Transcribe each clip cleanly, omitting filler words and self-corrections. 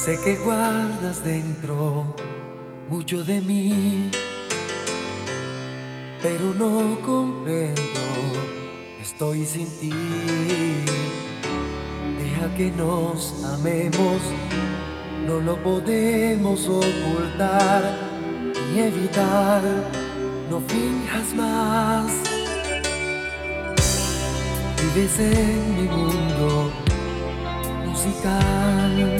Sé que guardas dentro mucho de mí, pero no comprendo, estoy sin ti. Deja que nos amemos, no lo podemos ocultar ni evitar, no finjas más. Vives en mi mundo musical,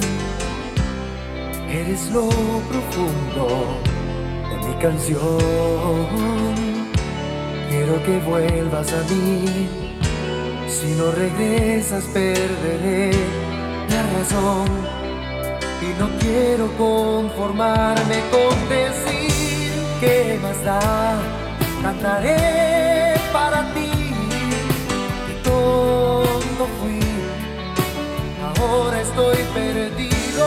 eres lo profundo de mi canción. Quiero que vuelvas a mí, si no regresas perderé la razón. Y no quiero conformarme con decir que más da, cantaré para ti. Que tonto fui, ahora estoy perdido.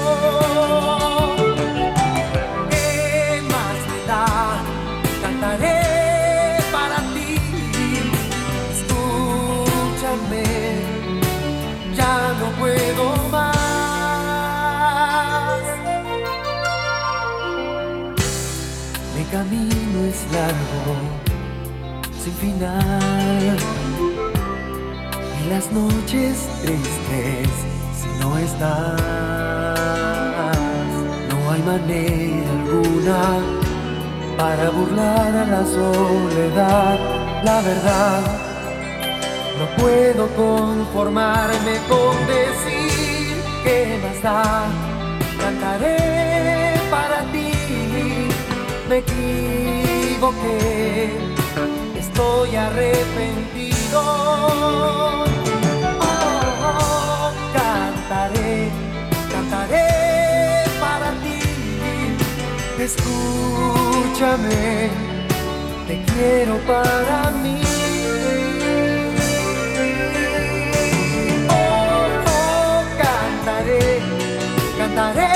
¿Qué más me da? Cantaré para ti. Escúchame, ya no puedo más. Mi camino es largo, sin final, y las noches tristes si no estás. No hay manera alguna para burlar a la soledad. La verdad, no puedo conformarme con decir que más da. Cantaré para ti. Me equivoqué, estoy arrepentido. Oh, cantaré, cantaré para ti. Escúchame, te quiero para mí. Oh, oh, cantaré, cantaré